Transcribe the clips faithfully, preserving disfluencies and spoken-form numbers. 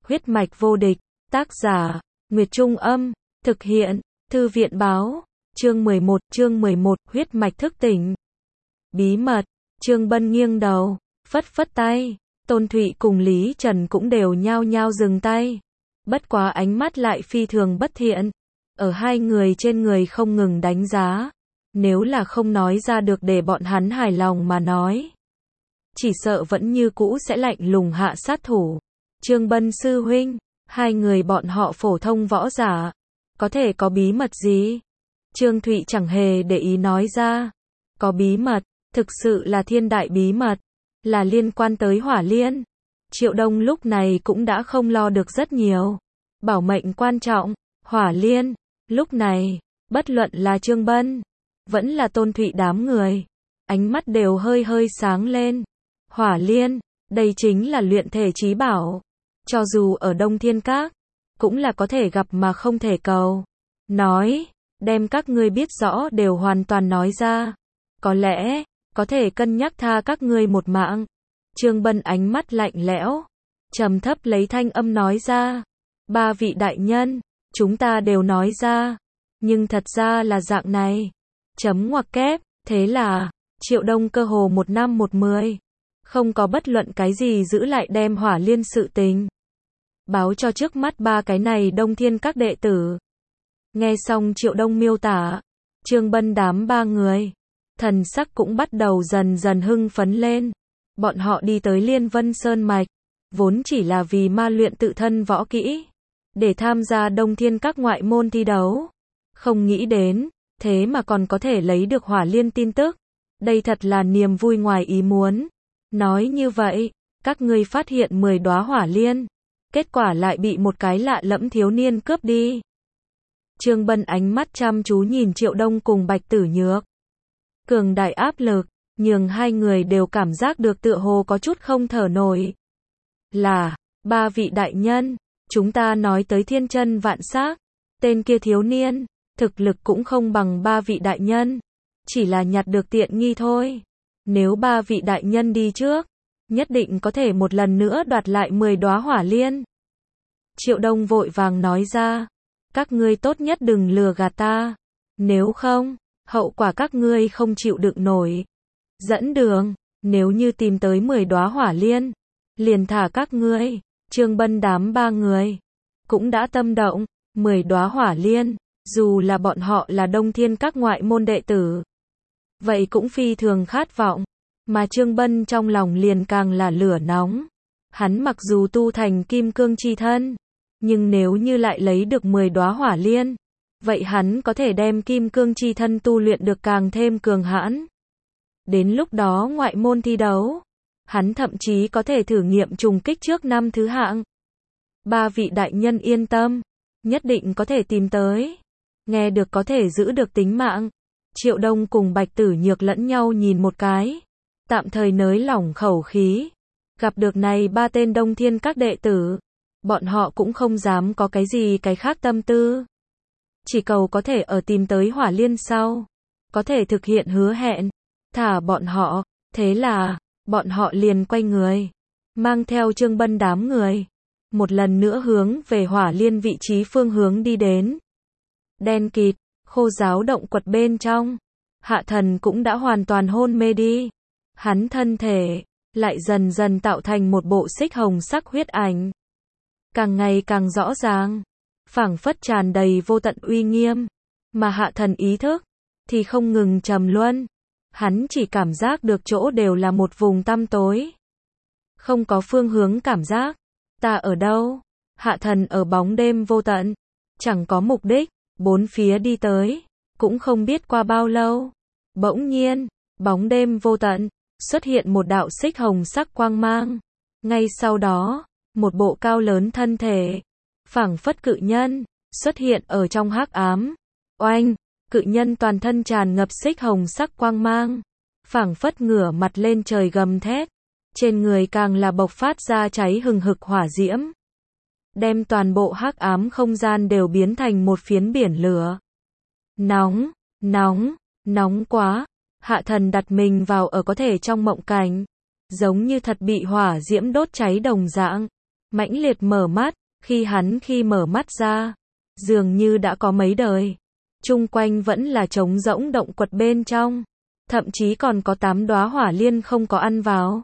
Huyết mạch vô địch, tác giả, Nguyệt Trung Âm, thực hiện, Thư viện Báo, chương mười một, chương mười một, huyết mạch thức tỉnh. Bí mật, Trương Bân nghiêng đầu, phất phất tay, Tôn Thụy cùng Lý Trần cũng đều nhao nhao dừng tay. Bất quá ánh mắt lại phi thường bất thiện, ở hai người trên người không ngừng đánh giá. Nếu là không nói ra được để bọn hắn hài lòng mà nói, chỉ sợ vẫn như cũ sẽ lạnh lùng hạ sát thủ. Trương Bân sư huynh, hai người bọn họ phổ thông võ giả, có thể có bí mật gì? Trương Thụy chẳng hề để ý nói ra. Có bí mật, thực sự là thiên đại bí mật, là liên quan tới Hỏa Liên. Triệu Đông lúc này cũng đã không lo được rất nhiều. Bảo mệnh quan trọng, Hỏa Liên. Lúc này, bất luận là Trương Bân, vẫn là Tôn Thụy đám người, ánh mắt đều hơi hơi sáng lên. Hỏa Liên, đây chính là luyện thể chí bảo. Cho dù ở Đông Thiên Các, cũng là có thể gặp mà không thể cầu. Nói, đem các ngươi biết rõ đều hoàn toàn nói ra. Có lẽ, có thể cân nhắc tha các ngươi một mạng. Trương Bân ánh mắt lạnh lẽo, trầm thấp lấy thanh âm nói ra. Ba vị đại nhân, chúng ta đều nói ra. Nhưng thật ra là dạng này. Chấm ngoặc kép, thế là, Triệu Đông cơ hồ một năm một mười. Không có bất luận cái gì giữ lại đem Hỏa Liên sự tình báo cho trước mắt ba cái này Đông Thiên Các đệ tử. Nghe xong Triệu Đông miêu tả, Trương Bân đám ba người, thần sắc cũng bắt đầu dần dần hưng phấn lên. Bọn họ đi tới Liên Vân Sơn Mạch, vốn chỉ là vì ma luyện tự thân võ kỹ, để tham gia Đông Thiên Các ngoại môn thi đấu. Không nghĩ đến, thế mà còn có thể lấy được Hỏa Liên tin tức. Đây thật là niềm vui ngoài ý muốn. Nói như vậy, các ngươi phát hiện mười đóa Hỏa Liên, kết quả lại bị một cái lạ lẫm thiếu niên cướp đi. Trương Bân ánh mắt chăm chú nhìn Triệu Đông cùng Bạch Tử Nhược. Cường đại áp lực, nhường hai người đều cảm giác được tựa hồ có chút không thở nổi. Là, ba vị đại nhân, chúng ta nói tới thiên chân vạn sắc, tên kia thiếu niên, thực lực cũng không bằng ba vị đại nhân, chỉ là nhặt được tiện nghi thôi. Nếu ba vị đại nhân đi trước, nhất định có thể một lần nữa đoạt lại mười đóa Hỏa Liên. Triệu Đông vội vàng nói ra, các ngươi tốt nhất đừng lừa gạt ta, nếu không, hậu quả các ngươi không chịu đựng nổi. Dẫn đường, nếu như tìm tới mười đóa Hỏa Liên, liền thả các ngươi. Trương Bân đám ba người cũng đã tâm động, mười đóa Hỏa Liên, dù là bọn họ là Đông Thiên Các ngoại môn đệ tử, vậy cũng phi thường khát vọng. Mà Trương Bân trong lòng liền càng là lửa nóng. Hắn mặc dù tu thành kim cương chi thân, nhưng nếu như lại lấy được mười đóa Hỏa Liên, vậy hắn có thể đem kim cương chi thân tu luyện được càng thêm cường hãn. Đến lúc đó ngoại môn thi đấu, hắn thậm chí có thể thử nghiệm trùng kích trước năm thứ hạng. Ba vị đại nhân yên tâm, nhất định có thể tìm tới. Nghe được có thể giữ được tính mạng, Triệu Đông cùng Bạch Tử Nhược lẫn nhau nhìn một cái, tạm thời nới lỏng khẩu khí. Gặp được này ba tên Đông Thiên Các đệ tử, bọn họ cũng không dám có cái gì cái khác tâm tư. Chỉ cầu có thể ở tìm tới Hỏa Liên sau, có thể thực hiện hứa hẹn, thả bọn họ. Thế là, bọn họ liền quay người, mang theo Trương Bân đám người, một lần nữa hướng về Hỏa Liên vị trí phương hướng đi đến. Đen kịt, khô giáo động quật bên trong, Hạ Thần cũng đã hoàn toàn hôn mê đi. Hắn thân thể lại dần dần tạo thành một bộ xích hồng sắc huyết ảnh, càng ngày càng rõ ràng, phảng phất tràn đầy vô tận uy nghiêm. Mà Hạ Thần ý thức thì không ngừng trầm luân, hắn chỉ cảm giác được chỗ đều là một vùng tăm tối, không có phương hướng cảm giác. Ta ở đâu? Hạ Thần ở bóng đêm vô tận, chẳng có mục đích, bốn phía đi tới, cũng không biết qua bao lâu. Bỗng nhiên, bóng đêm vô tận, xuất hiện một đạo xích hồng sắc quang mang. Ngay sau đó, một bộ cao lớn thân thể, phảng phất cự nhân, xuất hiện ở trong hắc ám. Oanh, cự nhân toàn thân tràn ngập xích hồng sắc quang mang, phảng phất ngửa mặt lên trời gầm thét, trên người càng là bộc phát ra cháy hừng hực hỏa diễm, đem toàn bộ hắc ám không gian đều biến thành một phiến biển lửa. Nóng, nóng, nóng quá. Hạ Thần đặt mình vào ở có thể trong mộng cảnh, giống như thật bị hỏa diễm đốt cháy đồng dạng. Mãnh liệt mở mắt, khi hắn khi mở mắt ra, dường như đã có mấy đời. Chung quanh vẫn là trống rỗng động quật bên trong, thậm chí còn có tám đóa hỏa liên không có ăn vào.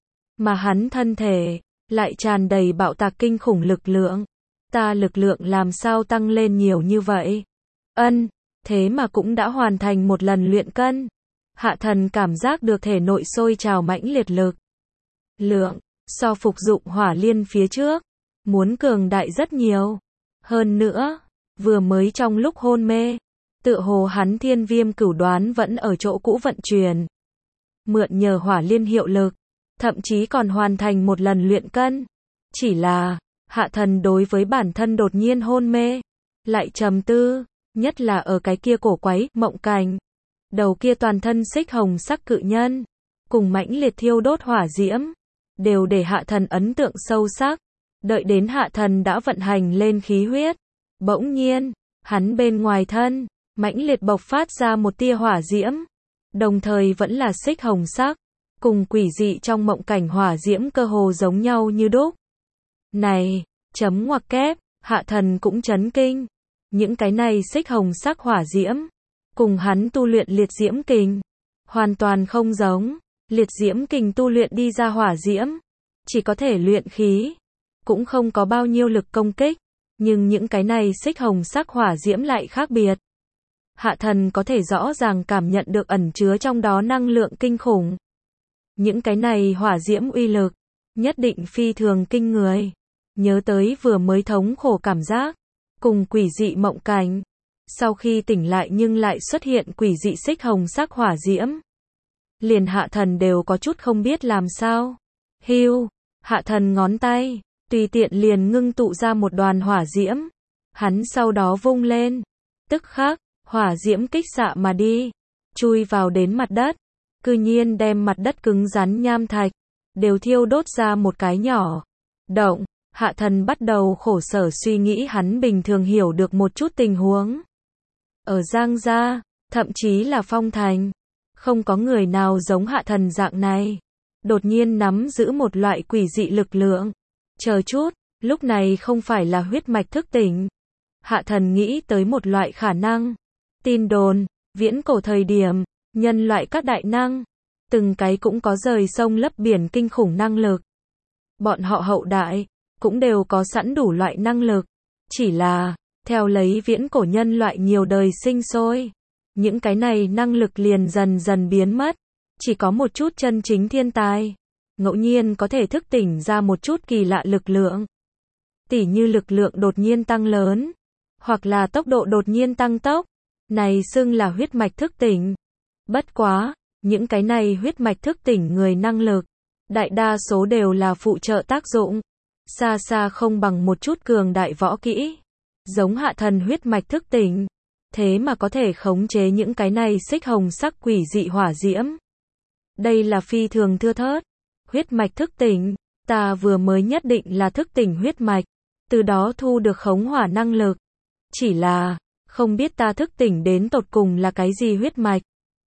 Mà hắn thân thể, lại tràn đầy bạo tạc kinh khủng lực lượng. Ta lực lượng làm sao tăng lên nhiều như vậy? Ân, thế mà cũng đã hoàn thành một lần luyện cân. Hạ thần cảm giác được thể nội sôi trào mãnh liệt lực lượng, so phục dụng hỏa liên phía trước, muốn cường đại rất nhiều. Hơn nữa, vừa mới trong lúc hôn mê, tựa hồ hắn thiên viêm cửu đoán vẫn ở chỗ cũ vận chuyển. Mượn nhờ hỏa liên hiệu lực, thậm chí còn hoàn thành một lần luyện cân. Chỉ là, hạ thần đối với bản thân đột nhiên hôn mê, lại trầm tư, nhất là ở cái kia cổ quái, mộng cảnh. Đầu kia toàn thân xích hồng sắc cự nhân, cùng mãnh liệt thiêu đốt hỏa diễm, đều để hạ thần ấn tượng sâu sắc. Đợi đến hạ thần đã vận hành lên khí huyết, bỗng nhiên, hắn bên ngoài thân, mãnh liệt bộc phát ra một tia hỏa diễm, đồng thời vẫn là xích hồng sắc, cùng quỷ dị trong mộng cảnh hỏa diễm cơ hồ giống nhau như đúc. Này, chấm ngoặc kép, hạ thần cũng chấn kinh. Những cái này xích hồng sắc hỏa diễm, cùng hắn tu luyện liệt diễm kình, hoàn toàn không giống. Liệt diễm kình tu luyện đi ra hỏa diễm, chỉ có thể luyện khí, cũng không có bao nhiêu lực công kích, nhưng những cái này xích hồng sắc hỏa diễm lại khác biệt. Hạ thần có thể rõ ràng cảm nhận được ẩn chứa trong đó năng lượng kinh khủng. Những cái này hỏa diễm uy lực, nhất định phi thường kinh người. Nhớ tới vừa mới thống khổ cảm giác, cùng quỷ dị mộng cảnh. Sau khi tỉnh lại nhưng lại xuất hiện quỷ dị xích hồng sắc hỏa diễm. Liền hạ thần đều có chút không biết làm sao. Hưu, hạ thần ngón tay, tùy tiện liền ngưng tụ ra một đoàn hỏa diễm. Hắn sau đó vung lên. Tức khắc, hỏa diễm kích xạ mà đi, chui vào đến mặt đất. Cư nhiên đem mặt đất cứng rắn nham thạch, đều thiêu đốt ra một cái nhỏ động. Hạ thần bắt đầu khổ sở suy nghĩ hắn bình thường hiểu được một chút tình huống. Ở Giang Gia, thậm chí là Phong Thành, không có người nào giống hạ thần dạng này. Đột nhiên nắm giữ một loại quỷ dị lực lượng. Chờ chút, lúc này không phải là huyết mạch thức tỉnh. Hạ thần nghĩ tới một loại khả năng. Tin đồn, viễn cổ thời điểm, nhân loại các đại năng, từng cái cũng có rời sông lấp biển kinh khủng năng lực. Bọn họ hậu đại, cũng đều có sẵn đủ loại năng lực. Chỉ là, theo lấy viễn cổ nhân loại nhiều đời sinh sôi, những cái này năng lực liền dần dần biến mất. Chỉ có một chút chân chính thiên tài, ngẫu nhiên có thể thức tỉnh ra một chút kỳ lạ lực lượng. Tỉ như lực lượng đột nhiên tăng lớn, hoặc là tốc độ đột nhiên tăng tốc, này xưng là huyết mạch thức tỉnh. Bất quá, những cái này huyết mạch thức tỉnh người năng lực, đại đa số đều là phụ trợ tác dụng, xa xa không bằng một chút cường đại võ kỹ. Giống hạ thần huyết mạch thức tỉnh, thế mà có thể khống chế những cái này xích hồng sắc quỷ dị hỏa diễm. Đây là phi thường thưa thớt. Huyết mạch thức tỉnh, ta vừa mới nhất định là thức tỉnh huyết mạch, từ đó thu được khống hỏa năng lực. Chỉ là, không biết ta thức tỉnh đến tột cùng là cái gì huyết mạch.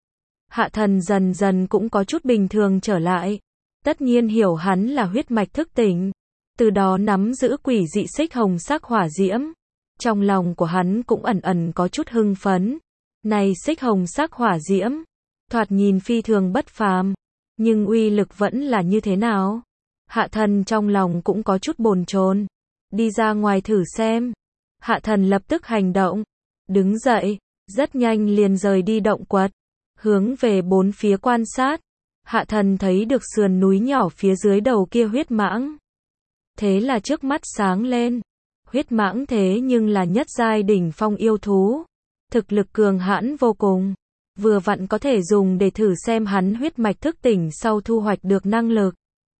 Hạ thần dần dần cũng có chút bình thường trở lại. Tất nhiên hiểu hắn là huyết mạch thức tỉnh, từ đó nắm giữ quỷ dị xích hồng sắc hỏa diễm. Trong lòng của hắn cũng ẩn ẩn có chút hưng phấn. Này xích hồng sắc hỏa diễm, thoạt nhìn phi thường bất phàm, nhưng uy lực vẫn là như thế nào? Hạ thần trong lòng cũng có chút bồn chồn. Đi ra ngoài thử xem. Hạ thần lập tức hành động. Đứng dậy, rất nhanh liền rời đi động quật. Hướng về bốn phía quan sát. Hạ thần thấy được sườn núi nhỏ phía dưới đầu kia huyết mãng. Thế là trước mắt sáng lên. Huyết mãng thế nhưng là nhất giai đỉnh phong yêu thú. Thực lực cường hãn vô cùng. Vừa vặn có thể dùng để thử xem hắn huyết mạch thức tỉnh sau thu hoạch được năng lực.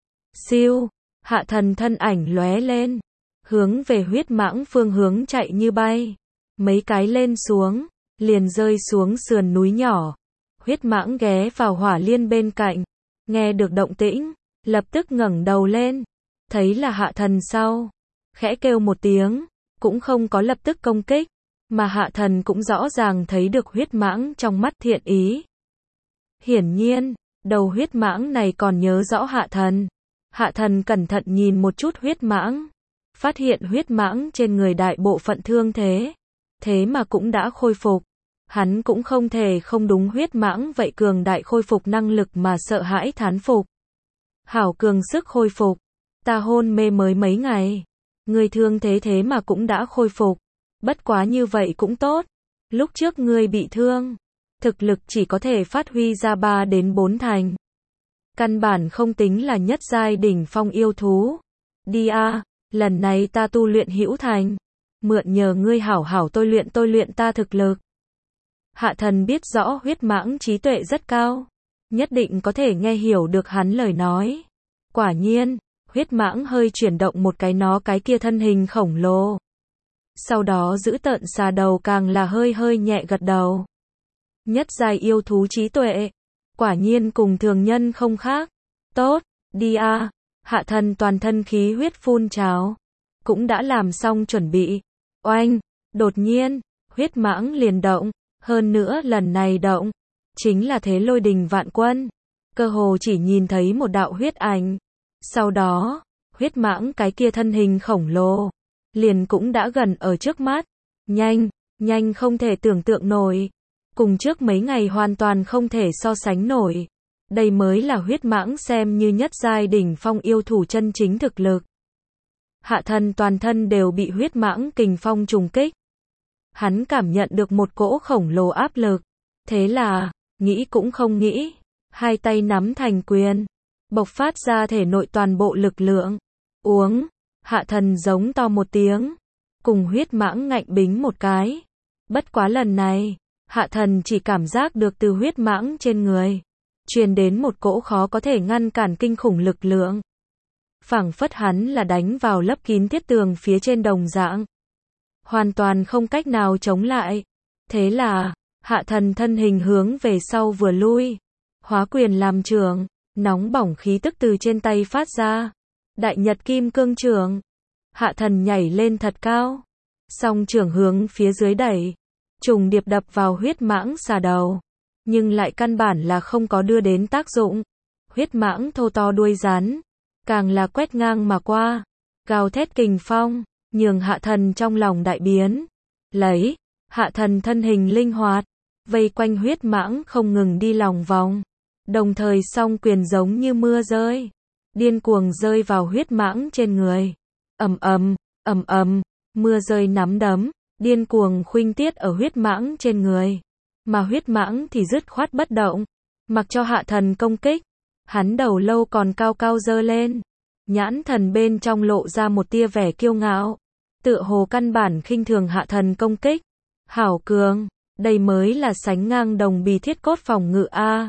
Siêu, hạ thần thân ảnh lóe lên. Hướng về huyết mãng phương hướng chạy như bay. Mấy cái lên xuống, liền rơi xuống sườn núi nhỏ. Huyết mãng ghé vào hỏa liên bên cạnh. Nghe được động tĩnh, lập tức ngẩng đầu lên. Thấy là hạ thần sau. Khẽ kêu một tiếng, cũng không có lập tức công kích. Mà hạ thần cũng rõ ràng thấy được huyết mãng trong mắt thiện ý. Hiển nhiên, đầu huyết mãng này còn nhớ rõ hạ thần. Hạ thần cẩn thận nhìn một chút huyết mãng. Phát hiện huyết mãng trên người đại bộ phận thương thế. Thế mà cũng đã khôi phục. Hắn cũng không thể không đúng huyết mãng vậy cường đại khôi phục năng lực mà sợ hãi thán phục. Hảo cường sức khôi phục. Ta hôn mê mới mấy ngày. Ngươi thương thế thế mà cũng đã khôi phục. Bất quá như vậy cũng tốt. Lúc trước ngươi bị thương. Thực lực chỉ có thể phát huy ra ba đến bốn thành. Căn bản không tính là nhất giai đỉnh phong yêu thú. Đi a, lần này ta tu luyện hữu thành. Mượn nhờ ngươi hảo hảo tôi luyện tôi luyện ta thực lực. Hạ thần biết rõ huyết mãng trí tuệ rất cao. Nhất định có thể nghe hiểu được hắn lời nói. Quả nhiên, huyết mãng hơi chuyển động một cái nó cái kia thân hình khổng lồ. Sau đó giữ tợn xà đầu càng là hơi hơi nhẹ gật đầu. Nhất giai yêu thú trí tuệ. Quả nhiên cùng thường nhân không khác. Tốt, đi a. Hạ thần toàn thân khí huyết phun trào. Cũng đã làm xong chuẩn bị. Oanh, đột nhiên, huyết mãng liền động. Hơn nữa lần này động. Chính là thế lôi đình vạn quân. Cơ hồ chỉ nhìn thấy một đạo huyết ảnh. Sau đó, huyết mãng cái kia thân hình khổng lồ. Liền cũng đã gần ở trước mắt. Nhanh, nhanh không thể tưởng tượng nổi. Cùng trước mấy ngày hoàn toàn không thể so sánh nổi. Đây mới là huyết mãng xem như nhất giai đỉnh phong yêu thủ chân chính thực lực. Hạ thần toàn thân đều bị huyết mãng kình phong trùng kích. Hắn cảm nhận được một cỗ khổng lồ áp lực. Thế là, nghĩ cũng không nghĩ. Hai tay nắm thành quyền. Bộc phát ra thể nội toàn bộ lực lượng. Uống. Hạ thần giống to một tiếng. Cùng huyết mãng ngạnh bính một cái. Bất quá lần này, hạ thần chỉ cảm giác được từ huyết mãng trên người. Truyền đến một cỗ khó có thể ngăn cản kinh khủng lực lượng. Phảng phất hắn là đánh vào lấp kín thiết tường phía trên đồng dạng. Hoàn toàn không cách nào chống lại. Thế là, hạ thần thân hình hướng về sau vừa lui. Hóa quyền làm trường. Nóng bỏng khí tức từ trên tay phát ra. Đại nhật kim cương trường. Hạ thần nhảy lên thật cao. Song trường hướng phía dưới đẩy. Trùng điệp đập vào huyết mãng xà đầu. Nhưng lại căn bản là không có đưa đến tác dụng. Huyết mãng thô to đuôi rắn. Càng là quét ngang mà qua. Gào thét kình phong. Nhường hạ thần trong lòng đại biến. Lấy. Hạ thần thân hình linh hoạt. Vây quanh huyết mãng không ngừng đi lòng vòng. Đồng thời song quyền giống như mưa rơi. Điên cuồng rơi vào huyết mãng trên người. Ầm ầm, ầm ầm, mưa rơi nắm đấm, điên cuồng khuynh tiết ở huyết mãng trên người. Mà huyết mãng thì dứt khoát bất động, mặc cho hạ thần công kích. Hắn đầu lâu còn cao cao giơ lên. Nhãn thần bên trong lộ ra một tia vẻ kiêu ngạo. Tựa hồ căn bản khinh thường hạ thần công kích. Hảo cường, đây mới là sánh ngang đồng bì thiết cốt phòng ngự a.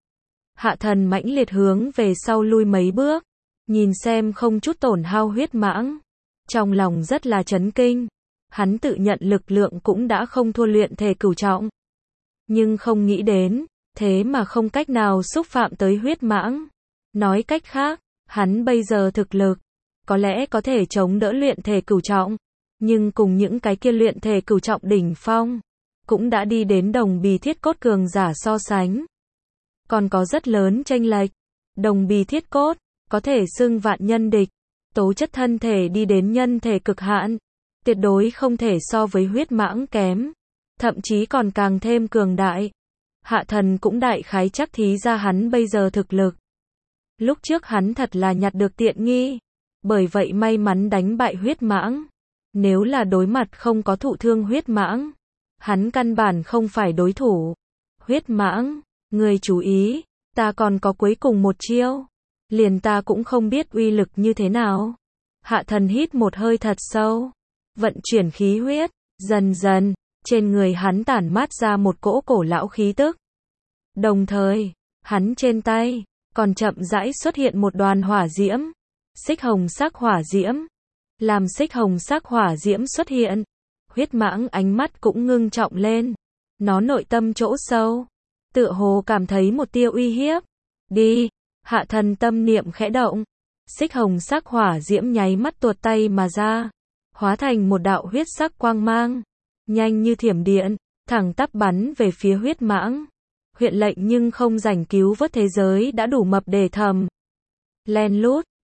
Hạ thần mãnh liệt hướng về sau lui mấy bước. Nhìn xem không chút tổn hao huyết mãng. Trong lòng rất là chấn kinh. Hắn tự nhận lực lượng cũng đã không thua luyện thể cửu trọng. Nhưng không nghĩ đến, thế mà không cách nào xúc phạm tới huyết mãng. Nói cách khác, hắn bây giờ thực lực, có lẽ có thể chống đỡ luyện thể cửu trọng. Nhưng cùng những cái kia luyện thể cửu trọng đỉnh phong, cũng đã đi đến đồng bì thiết cốt cường giả so sánh. Còn có rất lớn chênh lệch. Đồng bì thiết cốt, có thể xưng vạn nhân địch. Tố chất thân thể đi đến nhân thể cực hạn. Tuyệt đối không thể so với huyết mãng kém. Thậm chí còn càng thêm cường đại. Hạ thần cũng đại khái chắc thí ra hắn bây giờ thực lực. Lúc trước hắn thật là nhặt được tiện nghi. Bởi vậy may mắn đánh bại huyết mãng. Nếu là đối mặt không có thụ thương huyết mãng, hắn căn bản không phải đối thủ. Huyết mãng, người chú ý, ta còn có cuối cùng một chiêu. Liền ta cũng không biết uy lực như thế nào. Hạ thần hít một hơi thật sâu. Vận chuyển khí huyết. Dần dần, trên người hắn tản mát ra một cỗ cổ lão khí tức. Đồng thời, hắn trên tay, còn chậm rãi xuất hiện một đoàn hỏa diễm. Xích hồng sắc hỏa diễm. Làm xích hồng sắc hỏa diễm xuất hiện. Huyết mãng ánh mắt cũng ngưng trọng lên. Nó nội tâm chỗ sâu. Tựa hồ cảm thấy một tia uy hiếp. Đi. Hạ thần tâm niệm khẽ động. Xích hồng sắc hỏa diễm nháy mắt tuột tay mà ra. Hóa thành một đạo huyết sắc quang mang. Nhanh như thiểm điện. Thẳng tắp bắn về phía huyết mãng. Huyện lệnh nhưng không rảnh cứu vớt thế giới đã đủ mập để thầm. Len lút.